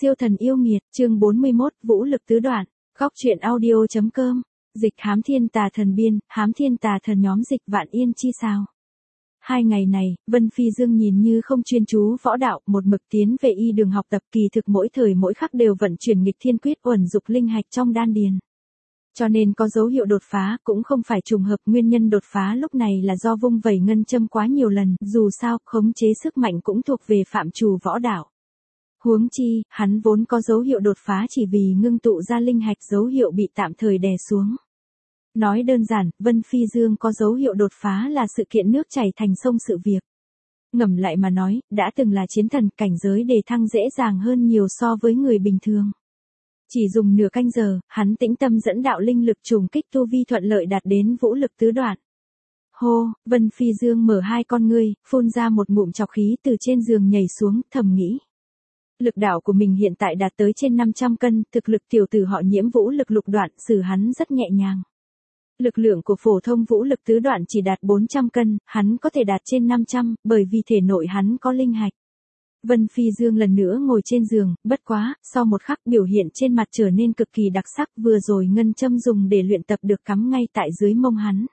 Siêu thần yêu nghiệt, chương 41, vũ lực tứ đoạn, góc truyện audio.com, dịch hám thiên tà thần biên, hám thiên tà thần nhóm dịch vạn yên chi sao. 2 ngày này, Vân Phi Dương nhìn như không chuyên chú võ đạo, một mực tiến về y đường học tập, kỳ thực mỗi thời mỗi khắc đều vận chuyển nghịch thiên quyết uẩn dục linh hạch trong đan điền. Cho nên có dấu hiệu đột phá, cũng không phải trùng hợp, nguyên nhân đột phá lúc này là do vung vẩy ngân châm quá nhiều lần, dù sao, khống chế sức mạnh cũng thuộc về phạm trù võ đạo. Huống chi, hắn vốn có dấu hiệu đột phá chỉ vì ngưng tụ ra linh hạch dấu hiệu bị tạm thời đè xuống. Nói đơn giản, Vân Phi Dương có dấu hiệu đột phá là sự kiện nước chảy thành sông sự việc. Ngẫm lại mà nói, đã từng là chiến thần, cảnh giới đề thăng dễ dàng hơn nhiều so với người bình thường. Chỉ dùng nửa canh giờ, hắn tĩnh tâm dẫn đạo linh lực trùng kích tu vi thuận lợi đạt đến vũ lực tứ đoạn. Hô, Vân Phi Dương mở hai con ngươi, phun ra một ngụm trọc khí từ trên giường nhảy xuống, thầm nghĩ. Lực đạo của mình hiện tại đạt tới trên 500 cân, thực lực tiểu tử họ Nhiễm vũ lực lục đoạn, xử hắn rất nhẹ nhàng. Lực lượng của phổ thông vũ lực tứ đoạn chỉ đạt 400 cân, hắn có thể đạt trên 500, bởi vì thể nội hắn có linh hạch. Vân Phi Dương lần nữa ngồi trên giường, bất quá, sau một khắc biểu hiện trên mặt trở nên cực kỳ đặc sắc, vừa rồi ngân châm dùng để luyện tập được cắm ngay tại dưới mông hắn.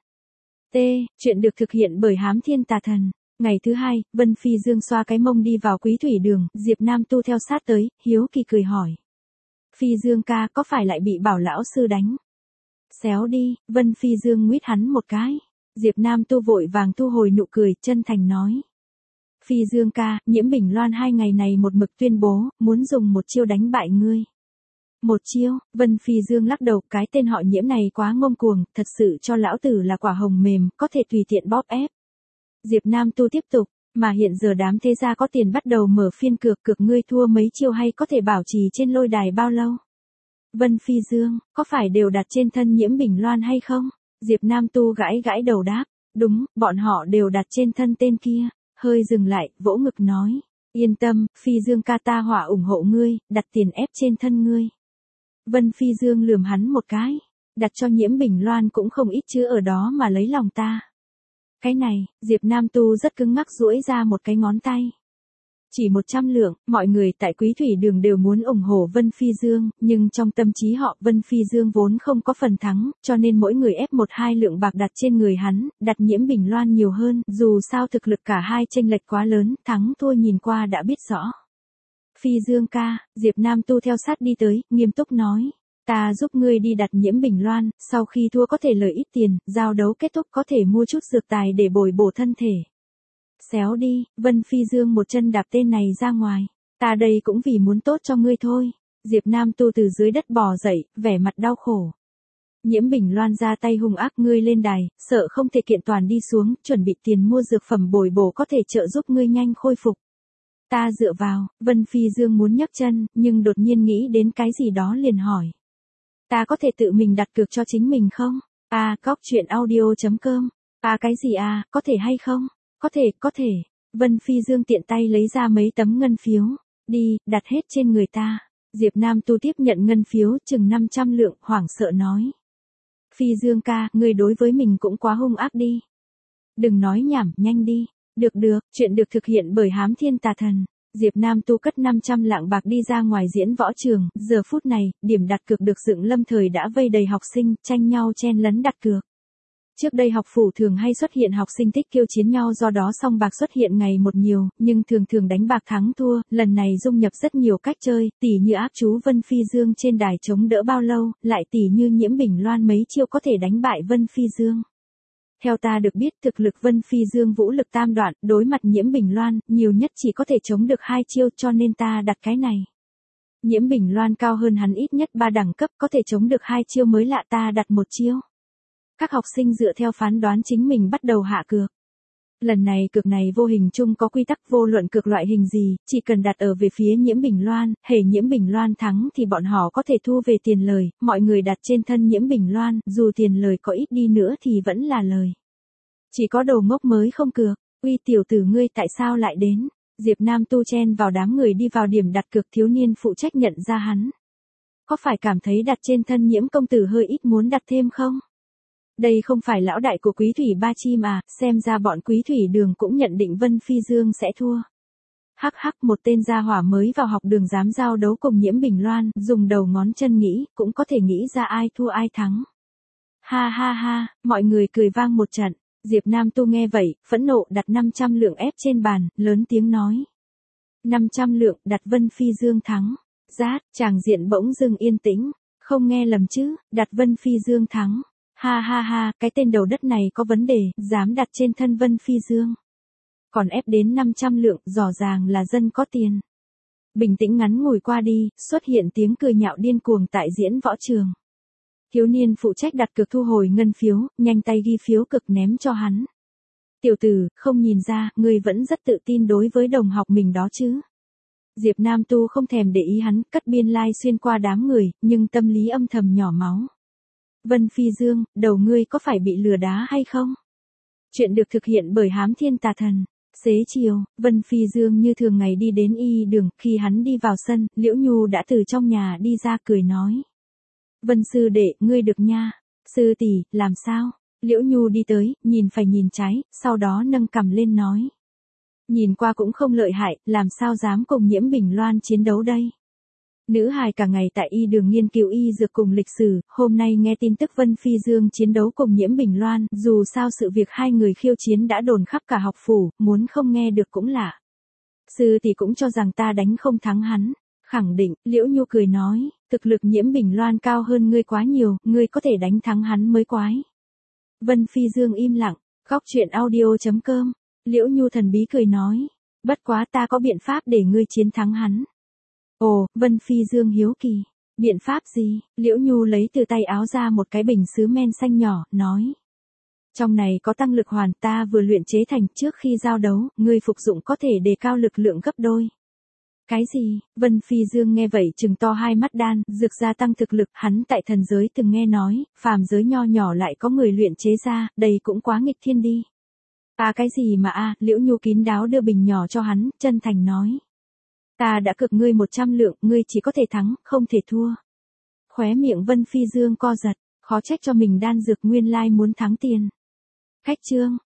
Chuyện được thực hiện bởi Hám Thiên Tà Thần. Ngày thứ hai, Vân Phi Dương xoa cái mông đi vào Quý Thủy Đường, Diệp Nam Tu theo sát tới, hiếu kỳ cười hỏi. Phi Dương ca, có phải lại bị Bảo lão sư đánh? Xéo đi, Vân Phi Dương nguyết hắn một cái. Diệp Nam Tu vội vàng thu hồi nụ cười, chân thành nói. Phi Dương ca, Nhiễm Bình Loan 2 ngày này một mực tuyên bố, muốn dùng một chiêu đánh bại ngươi. Một chiêu, Vân Phi Dương lắc đầu, cái tên họ Nhiễm này quá ngông cuồng, thật sự cho lão tử là quả hồng mềm, có thể tùy tiện bóp ép. Diệp Nam Tu tiếp tục, mà hiện giờ đám thế gia có tiền bắt đầu mở phiên cược ngươi thua mấy chiêu hay có thể bảo trì trên lôi đài bao lâu? Vân Phi Dương, có phải đều đặt trên thân Nhiễm Bình Loan hay không? Diệp Nam Tu gãi đầu đáp, đúng, bọn họ đều đặt trên thân tên kia, hơi dừng lại, vỗ ngực nói, yên tâm, Phi Dương ca ta hỏa ủng hộ ngươi, đặt tiền ép trên thân ngươi. Vân Phi Dương lườm hắn một cái, đặt cho Nhiễm Bình Loan cũng không ít chứ ở đó mà lấy lòng ta. Cái này, Diệp Nam Tu rất cứng ngắc duỗi ra một cái ngón tay. Chỉ 100 lượng, mọi người tại Quý Thủy Đường đều muốn ủng hộ Vân Phi Dương, nhưng trong tâm trí họ Vân Phi Dương vốn không có phần thắng, cho nên mỗi người ép 1-2 lượng bạc đặt trên người hắn, đặt Nhiễm Bình Loan nhiều hơn, dù sao thực lực cả hai chênh lệch quá lớn, thắng thua nhìn qua đã biết rõ. Phi Dương ca, Diệp Nam Tu theo sát đi tới, nghiêm túc nói. Ta giúp ngươi đi đặt Nhiễm Bình Loan, sau khi thua có thể lời ít tiền, giao đấu kết thúc có thể mua chút dược tài để bồi bổ thân thể. Xéo đi, Vân Phi Dương một chân đạp tên này ra ngoài. Ta đây cũng vì muốn tốt cho ngươi thôi. Diệp Nam Tu từ dưới đất bò dậy, vẻ mặt đau khổ. Nhiễm Bình Loan ra tay hung ác, ngươi lên đài, sợ không thể kiện toàn đi xuống, chuẩn bị tiền mua dược phẩm bồi bổ có thể trợ giúp ngươi nhanh khôi phục. Ta dựa vào, Vân Phi Dương muốn nhấc chân, nhưng đột nhiên nghĩ đến cái gì đó liền hỏi. Ta có thể tự mình đặt cược cho chính mình không? Góc truyện audio.com. Cái gì có thể hay không? Có thể. Vân Phi Dương tiện tay lấy ra mấy tấm ngân phiếu. Đi, đặt hết trên người ta. Diệp Nam Tu tiếp nhận ngân phiếu chừng 500 lượng, hoảng sợ nói. Phi Dương ca, ngươi đối với mình cũng quá hung ác đi. Đừng nói nhảm, nhanh đi. Được, chuyện được thực hiện bởi Hám Thiên Tà Thần. Diệp Nam Tu cất 500 lạng bạc đi ra ngoài diễn võ trường, giờ phút này, điểm đặt cược được dựng lâm thời đã vây đầy học sinh, tranh nhau chen lấn đặt cược. Trước đây học phủ thường hay xuất hiện học sinh tích kiêu chiến nhau do đó song bạc xuất hiện ngày một nhiều, nhưng thường đánh bạc thắng thua, lần này dung nhập rất nhiều cách chơi, tỉ như áp chú Vân Phi Dương trên đài chống đỡ bao lâu, lại tỉ như Nhiễm Bình Loan mấy chiêu có thể đánh bại Vân Phi Dương. Theo ta được biết thực lực Vân Phi Dương vũ lực tam đoạn, đối mặt Nhiễm Bình Loan, nhiều nhất chỉ có thể chống được 2 chiêu cho nên ta đặt cái này. Nhiễm Bình Loan cao hơn hắn ít nhất 3 đẳng cấp có thể chống được 2 chiêu mới lạ, ta đặt 1 chiêu. Các học sinh dựa theo phán đoán chính mình bắt đầu hạ cược. Lần này cược này vô hình chung có quy tắc vô luận cược loại hình gì, chỉ cần đặt ở về phía Nhiễm Bình Loan, hễ Nhiễm Bình Loan thắng thì bọn họ có thể thu về tiền lời, mọi người đặt trên thân Nhiễm Bình Loan, dù tiền lời có ít đi nữa thì vẫn là lời. Chỉ có đồ ngốc mới không cược, uy tiểu tử ngươi tại sao lại đến? Diệp Nam Tu chen vào đám người đi vào điểm đặt cược, thiếu niên phụ trách nhận ra hắn. Có phải cảm thấy đặt trên thân Nhiễm công tử hơi ít muốn đặt thêm không? Đây không phải lão đại của Quý Thủy Ba Chim xem ra bọn Quý Thủy Đường cũng nhận định Vân Phi Dương sẽ thua. Hắc hắc, một tên gia hỏa mới vào học đường dám giao đấu cùng Nhiễm Bình Loan, dùng đầu ngón chân nghĩ, cũng có thể nghĩ ra ai thua ai thắng. Ha ha ha, mọi người cười vang một trận. Diệp Nam Tu nghe vậy, phẫn nộ đặt 500 lượng ép trên bàn, lớn tiếng nói. 500 lượng, đặt Vân Phi Dương thắng. Rát, tràng diện bỗng dưng yên tĩnh. Không nghe lầm chứ, đặt Vân Phi Dương thắng. Ha ha ha, cái tên đầu đất này có vấn đề, dám đặt trên thân Vân Phi Dương. Còn ép đến 500 lượng, rõ ràng là dân có tiền. Bình tĩnh ngắn ngủi qua đi, xuất hiện tiếng cười nhạo điên cuồng tại diễn võ trường. Thiếu niên phụ trách đặt cược thu hồi ngân phiếu, nhanh tay ghi phiếu cực ném cho hắn. Tiểu tử, không nhìn ra, ngươi vẫn rất tự tin đối với đồng học mình đó chứ. Diệp Nam Tu không thèm để ý hắn, cất biên lai xuyên qua đám người, nhưng tâm lý âm thầm nhỏ máu. Vân Phi Dương, đầu ngươi có phải bị lừa đá hay không? Chuyện được thực hiện bởi Hám Thiên Tà Thần. Xế chiều, Vân Phi Dương như thường ngày đi đến y đường, khi hắn đi vào sân, Liễu Nhu đã từ trong nhà đi ra cười nói. Vân sư đệ, ngươi được nha. Sư tỷ, làm sao? Liễu Nhu đi tới, nhìn phải nhìn trái, sau đó nâng cằm lên nói. Nhìn qua cũng không lợi hại, làm sao dám cùng Nhiễm Bình Loan chiến đấu đây? Nữ hài cả ngày tại y đường nghiên cứu y dược cùng lịch sử, hôm nay nghe tin tức Vân Phi Dương chiến đấu cùng Nhiễm Bình Loan, dù sao sự việc hai người khiêu chiến đã đồn khắp cả học phủ, muốn không nghe được cũng lạ. Sư tỷ cũng cho rằng ta đánh không thắng hắn. Khẳng định, Liễu Nhu cười nói, thực lực Nhiễm Bình Loan cao hơn ngươi quá nhiều, ngươi có thể đánh thắng hắn mới quái. Vân Phi Dương im lặng, góc chuyện audio.com, Liễu Nhu thần bí cười nói, bất quá ta có biện pháp để ngươi chiến thắng hắn. Ồ, Vân Phi Dương hiếu kỳ, biện pháp gì? Liễu Nhu lấy từ tay áo ra một cái bình sứ men xanh nhỏ, nói. Trong này có tăng lực hoàn ta vừa luyện chế thành trước khi giao đấu, ngươi phục dụng có thể đề cao lực lượng gấp đôi. Cái gì? Vân Phi Dương nghe vậy trừng to hai mắt đan, dược gia tăng thực lực, hắn tại thần giới từng nghe nói, phàm giới nho nhỏ lại có người luyện chế ra, đây cũng quá nghịch thiên đi. À cái gì mà Liễu Nhu kín đáo đưa bình nhỏ cho hắn, chân thành nói. Ta đã cược ngươi 100 lượng, ngươi chỉ có thể thắng, không thể thua. Khóe miệng Vân Phi Dương co giật, khó trách cho mình đan dược nguyên lai muốn thắng tiền. Khách chương.